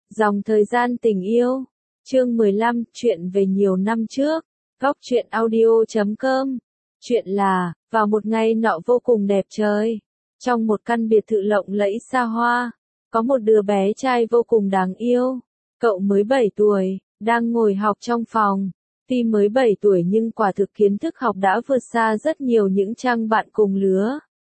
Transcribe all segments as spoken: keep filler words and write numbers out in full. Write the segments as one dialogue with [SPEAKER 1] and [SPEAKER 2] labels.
[SPEAKER 1] Dòng thời gian tình yêu. Chương mười lăm, chuyện về nhiều năm trước. Góc truyện audio chấm com. Chuyện là, vào một ngày nọ vô cùng đẹp trời, trong một căn biệt thự lộng lẫy xa hoa, có một đứa bé trai vô cùng đáng yêu. Cậu mới bảy tuổi, đang ngồi học trong phòng. Tuy mới bảy tuổi nhưng quả thực kiến thức học đã vượt xa rất nhiều những trang bạn cùng lứa.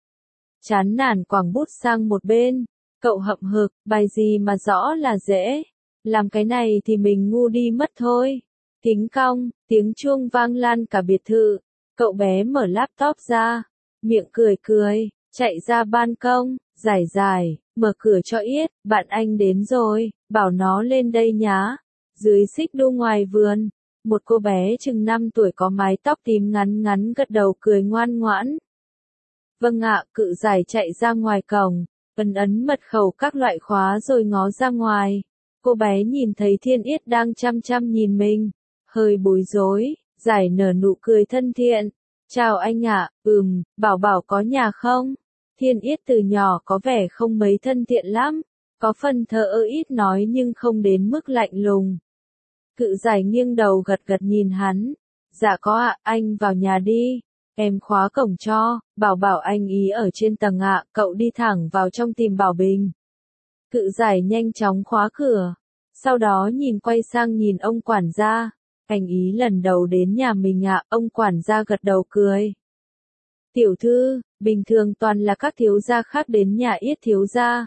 [SPEAKER 1] Chán nản quẳng bút sang một bên. Cậu hậm hực, bài gì mà rõ là dễ. Làm cái này thì mình ngu đi mất thôi. Kính cong, tiếng chuông vang lan cả biệt thự. Cậu bé mở laptop ra, miệng cười cười, chạy ra ban công, giải giải, mở cửa cho Yết, bạn anh đến rồi, bảo nó lên đây nhá. Dưới xích đu ngoài vườn, một cô bé chừng năm tuổi có mái tóc tím ngắn ngắn gật đầu cười ngoan ngoãn. Vâng ạ, cự giải chạy ra ngoài cổng, ấn ấn mật khẩu các loại khóa rồi ngó ra ngoài. Cô bé nhìn thấy Thiên Yết đang chăm chăm nhìn mình, hơi bối rối, giải nở nụ cười thân thiện. Chào anh ạ, ừm, bảo bảo có nhà không? Thiên Yết từ nhỏ có vẻ không mấy thân thiện lắm, có phần thờ ơ ít nói nhưng không đến mức lạnh lùng. Cự giải nghiêng đầu gật gật nhìn hắn. Dạ có ạ, anh vào nhà đi. Em khóa cổng cho, bảo bảo anh ý ở trên tầng ạ, cậu đi thẳng vào trong tìm Bảo Bình. Cự giải nhanh chóng khóa cửa, sau đó nhìn quay sang nhìn ông quản gia. Anh ý lần đầu đến nhà mình ạ, ông quản gia gật đầu cười. Tiểu thư, bình thường toàn là các thiếu gia khác đến nhà Yết thiếu gia.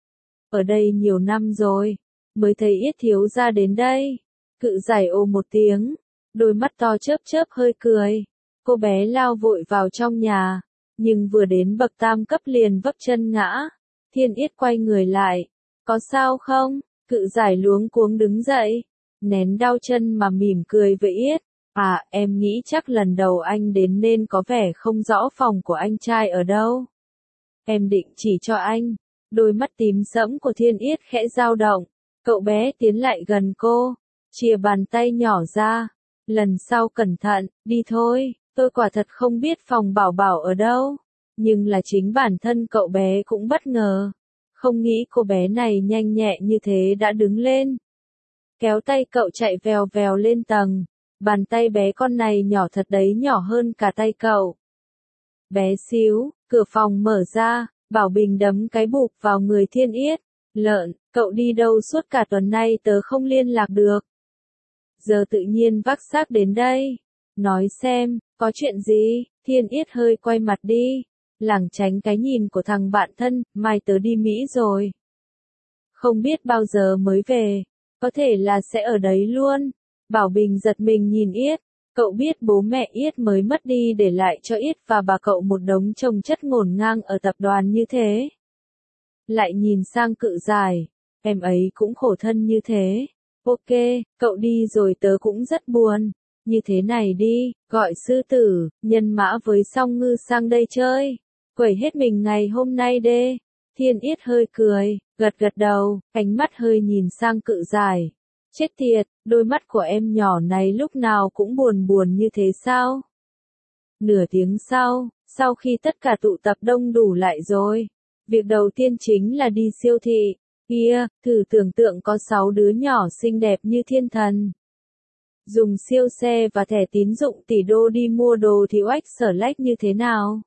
[SPEAKER 1] Ở đây nhiều năm rồi, mới thấy Yết thiếu gia đến đây. Cự giải ồ một tiếng, đôi mắt to chớp chớp hơi cười. Cô bé lao vội vào trong nhà, nhưng vừa đến bậc tam cấp liền vấp chân ngã. Thiên Yết quay người lại, có sao không? Cự giải luống cuống đứng dậy, nén đau chân mà mỉm cười với Yết. À, em nghĩ chắc lần đầu anh đến nên có vẻ không rõ phòng của anh trai ở đâu. Em định chỉ cho anh. Đôi mắt tím sẫm của Thiên Yết khẽ dao động. Cậu bé tiến lại gần cô, chìa bàn tay nhỏ ra. Lần sau cẩn thận, đi thôi. Tôi quả thật không biết phòng bảo bảo ở đâu. Nhưng là chính bản thân cậu bé cũng bất ngờ. Không nghĩ cô bé này nhanh nhẹ như thế đã đứng lên. Kéo tay cậu chạy vèo vèo lên tầng. Bàn tay bé con này nhỏ thật đấy, nhỏ hơn cả tay cậu. Bé xíu, cửa phòng mở ra, Bảo Bình đấm cái bụp vào người Thiên Yết. Lợn, cậu đi đâu suốt cả tuần nay tớ không liên lạc được. Giờ tự nhiên vác xác đến đây. Nói xem, có chuyện gì? Thiên Yết hơi quay mặt đi, lảng tránh cái nhìn của thằng bạn thân. Mai tớ đi Mỹ rồi. Không biết bao giờ mới về, có thể là sẽ ở đấy luôn. Bảo Bình giật mình nhìn Yết, cậu biết bố mẹ Yết mới mất đi để lại cho Yết và bà cậu một đống chồng chất ngổn ngang ở tập đoàn như thế. Lại nhìn sang cự giải, em ấy cũng khổ thân như thế. Ok, cậu đi rồi tớ cũng rất buồn. Như thế này đi, gọi sư tử, nhân mã với song ngư sang đây chơi. Quẩy hết mình ngày hôm nay đê. Thiên Yết hơi cười, gật gật đầu, ánh mắt hơi nhìn sang cự giải. Chết tiệt, đôi mắt của em nhỏ này lúc nào cũng buồn buồn như thế sao? Nửa tiếng sau, sau khi tất cả tụ tập đông đủ lại rồi, việc đầu tiên chính là đi siêu thị. Kia, thử tưởng tượng có sáu đứa nhỏ xinh đẹp như thiên thần. Dùng siêu xe và thẻ tín dụng tỷ đô đi mua đồ thì oách sở lách như thế nào?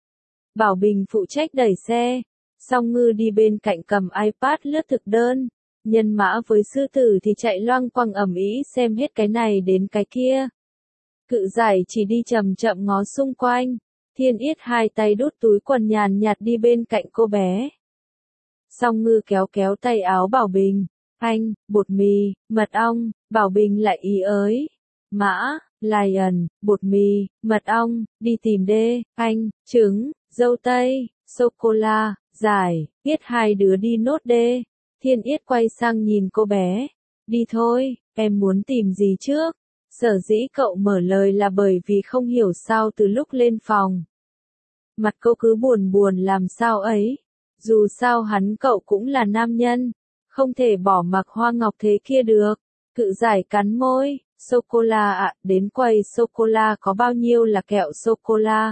[SPEAKER 1] Bảo Bình phụ trách đẩy xe, song ngư đi bên cạnh cầm iPad lướt thực đơn. Nhân mã với sư tử thì chạy loang quăng ầm ĩ xem hết cái này đến cái kia. Cự giải chỉ đi chậm chậm ngó xung quanh. Thiên Yết hai tay đút túi quần nhàn nhạt đi bên cạnh cô bé. Song ngư kéo kéo tay áo Bảo Bình. Anh, bột mì, mật ong. Bảo Bình lại ý ới. Mã, lion, bột mì, mật ong, đi tìm đê, anh, trứng, dâu tây, sô-cô-la, giải, Yết hai đứa đi nốt đê. Thiên Yết quay sang nhìn cô bé. Đi thôi, em muốn tìm gì trước? Sở dĩ cậu mở lời là bởi vì không hiểu sao từ lúc lên phòng. Mặt cô cứ buồn buồn làm sao ấy. Dù sao hắn cậu cũng là nam nhân. Không thể bỏ mặc hoa ngọc thế kia được. Cự giải cắn môi. Sô-cô-la ạ, đến quầy sô-cô-la có bao nhiêu là kẹo sô-cô-la?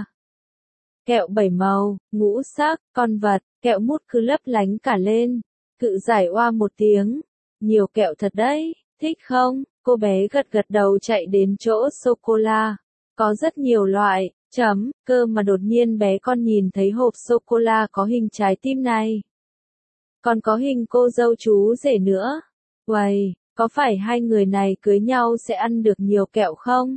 [SPEAKER 1] Kẹo bảy màu, ngũ sắc, con vật, kẹo mút cứ lấp lánh cả lên. Cự giải oa một tiếng. nhiều kẹo thật đấy, thích không? Cô bé gật gật đầu chạy đến chỗ sô-cô-la. Có rất nhiều loại, chấm, cơ mà đột nhiên bé con nhìn thấy hộp sô-cô-la có hình trái tim này. Còn có hình cô dâu chú rể nữa. Uầy, có phải hai người này cưới nhau sẽ ăn được nhiều kẹo không?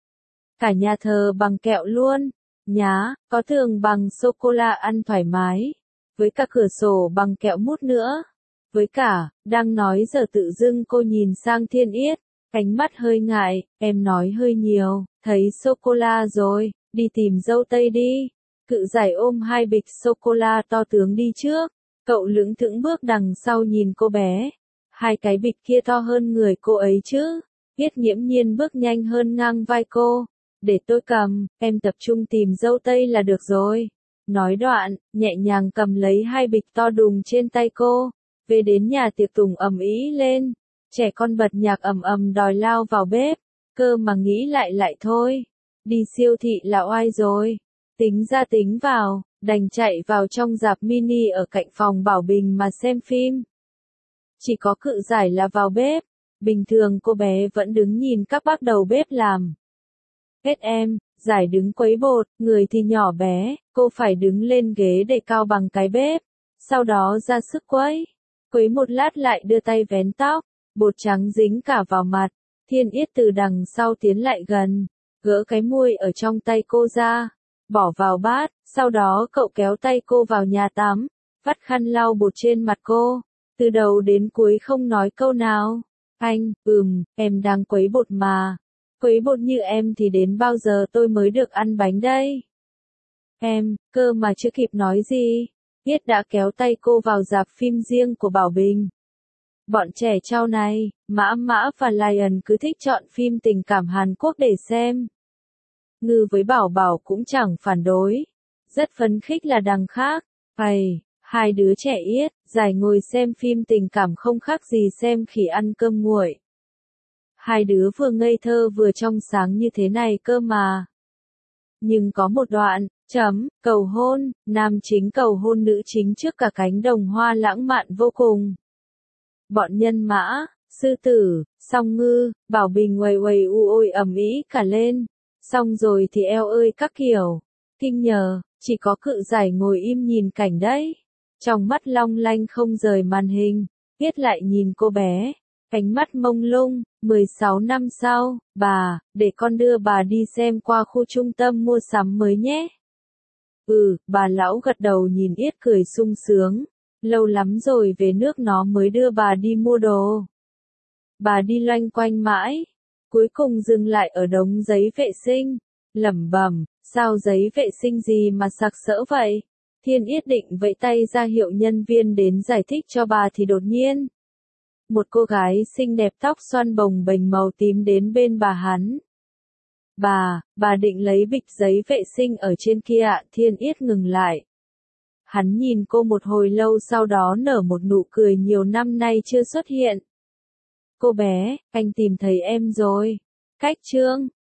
[SPEAKER 1] Cả nhà thờ bằng kẹo luôn. Nhá, có tường bằng sô-cô-la ăn thoải mái. Với cả cửa sổ bằng kẹo mút nữa. Với cả, đang nói giờ tự dưng cô nhìn sang Thiên Yết. Cánh mắt hơi ngại, em nói hơi nhiều, thấy sô-cô-la rồi, đi tìm dâu tây đi. Cự giải ôm hai bịch sô-cô-la to tướng đi trước. Cậu lững thững bước đằng sau nhìn cô bé. Hai cái bịch kia to hơn người cô ấy chứ. Yết nghiễm nhiên bước nhanh hơn ngang vai cô. Để tôi cầm, em tập trung tìm dâu tây là được rồi. Nói đoạn, nhẹ nhàng cầm lấy hai bịch to đùng trên tay cô. Về đến nhà tiệc tùng ầm ĩ lên. Trẻ con bật nhạc ầm ầm đòi lao vào bếp. Cơ mà nghĩ lại lại thôi. Đi siêu thị là oai rồi. Tính ra tính vào, đành chạy vào trong rạp mini ở cạnh phòng Bảo Bình mà xem phim. Chỉ có Cự Giải là vào bếp. Bình thường cô bé vẫn đứng nhìn các bác đầu bếp làm. Hết em, Giải đứng quấy bột, người thì nhỏ bé, cô phải đứng lên ghế để cao bằng cái bếp. Sau đó ra sức quấy. Quấy một lát lại đưa tay vén tóc. Bột trắng dính cả vào mặt. Thiên Yết từ đằng sau tiến lại gần. Gỡ cái muôi ở trong tay cô ra. Bỏ vào bát. Sau đó cậu kéo tay cô vào nhà tắm. Vắt khăn lau bột trên mặt cô. Từ đầu đến cuối không nói câu nào. Anh, ừm, em đang quấy bột mà. Quấy bột như em thì đến bao giờ tôi mới được ăn bánh đây? Em, cơ mà chưa kịp nói gì. Yết đã kéo tay cô vào rạp phim riêng của Bảo Bình. Bọn trẻ trao này, Mã Mã và Lion cứ thích chọn phim tình cảm Hàn Quốc để xem. Ngư với Bảo Bảo cũng chẳng phản đối. Rất phấn khích là đằng khác. Ây, hai đứa trẻ Yết, Giải ngồi xem phim tình cảm không khác gì xem khỉ ăn cơm nguội. Hai đứa vừa ngây thơ vừa trong sáng như thế này cơ mà. Nhưng có một đoạn, chấm, cầu hôn, nam chính cầu hôn nữ chính trước cả cánh đồng hoa lãng mạn vô cùng. Bọn nhân mã, sư tử, song ngư, Bảo Bình uầy uầy u ôi ầm ĩ cả lên. Xong rồi thì eo ơi các kiểu. Kinh nhờ, chỉ có Cự Giải ngồi im nhìn cảnh đấy. Trong mắt long lanh không rời màn hình. Yết lại nhìn cô bé. Cánh mắt mông lung. mười sáu năm sau, bà, để con đưa bà đi xem qua khu trung tâm mua sắm mới nhé. Ừ, bà lão gật đầu nhìn Yết cười sung sướng. Lâu lắm rồi về nước nó mới đưa bà đi mua đồ. Bà đi loanh quanh mãi. Cuối cùng dừng lại ở đống giấy vệ sinh. Lẩm bẩm, sao giấy vệ sinh gì mà sặc sỡ vậy? Thiên Yết định vẫy tay ra hiệu nhân viên đến giải thích cho bà thì đột nhiên. Một cô gái xinh đẹp tóc xoăn bồng bềnh màu tím đến bên bà hắn. Bà, bà định lấy bịch giấy vệ sinh ở trên kia ạ. Thiên Yết ngừng lại. Hắn nhìn cô một hồi lâu sau đó nở một nụ cười nhiều năm nay chưa xuất hiện. Cô bé, anh tìm thấy em rồi. Cách chương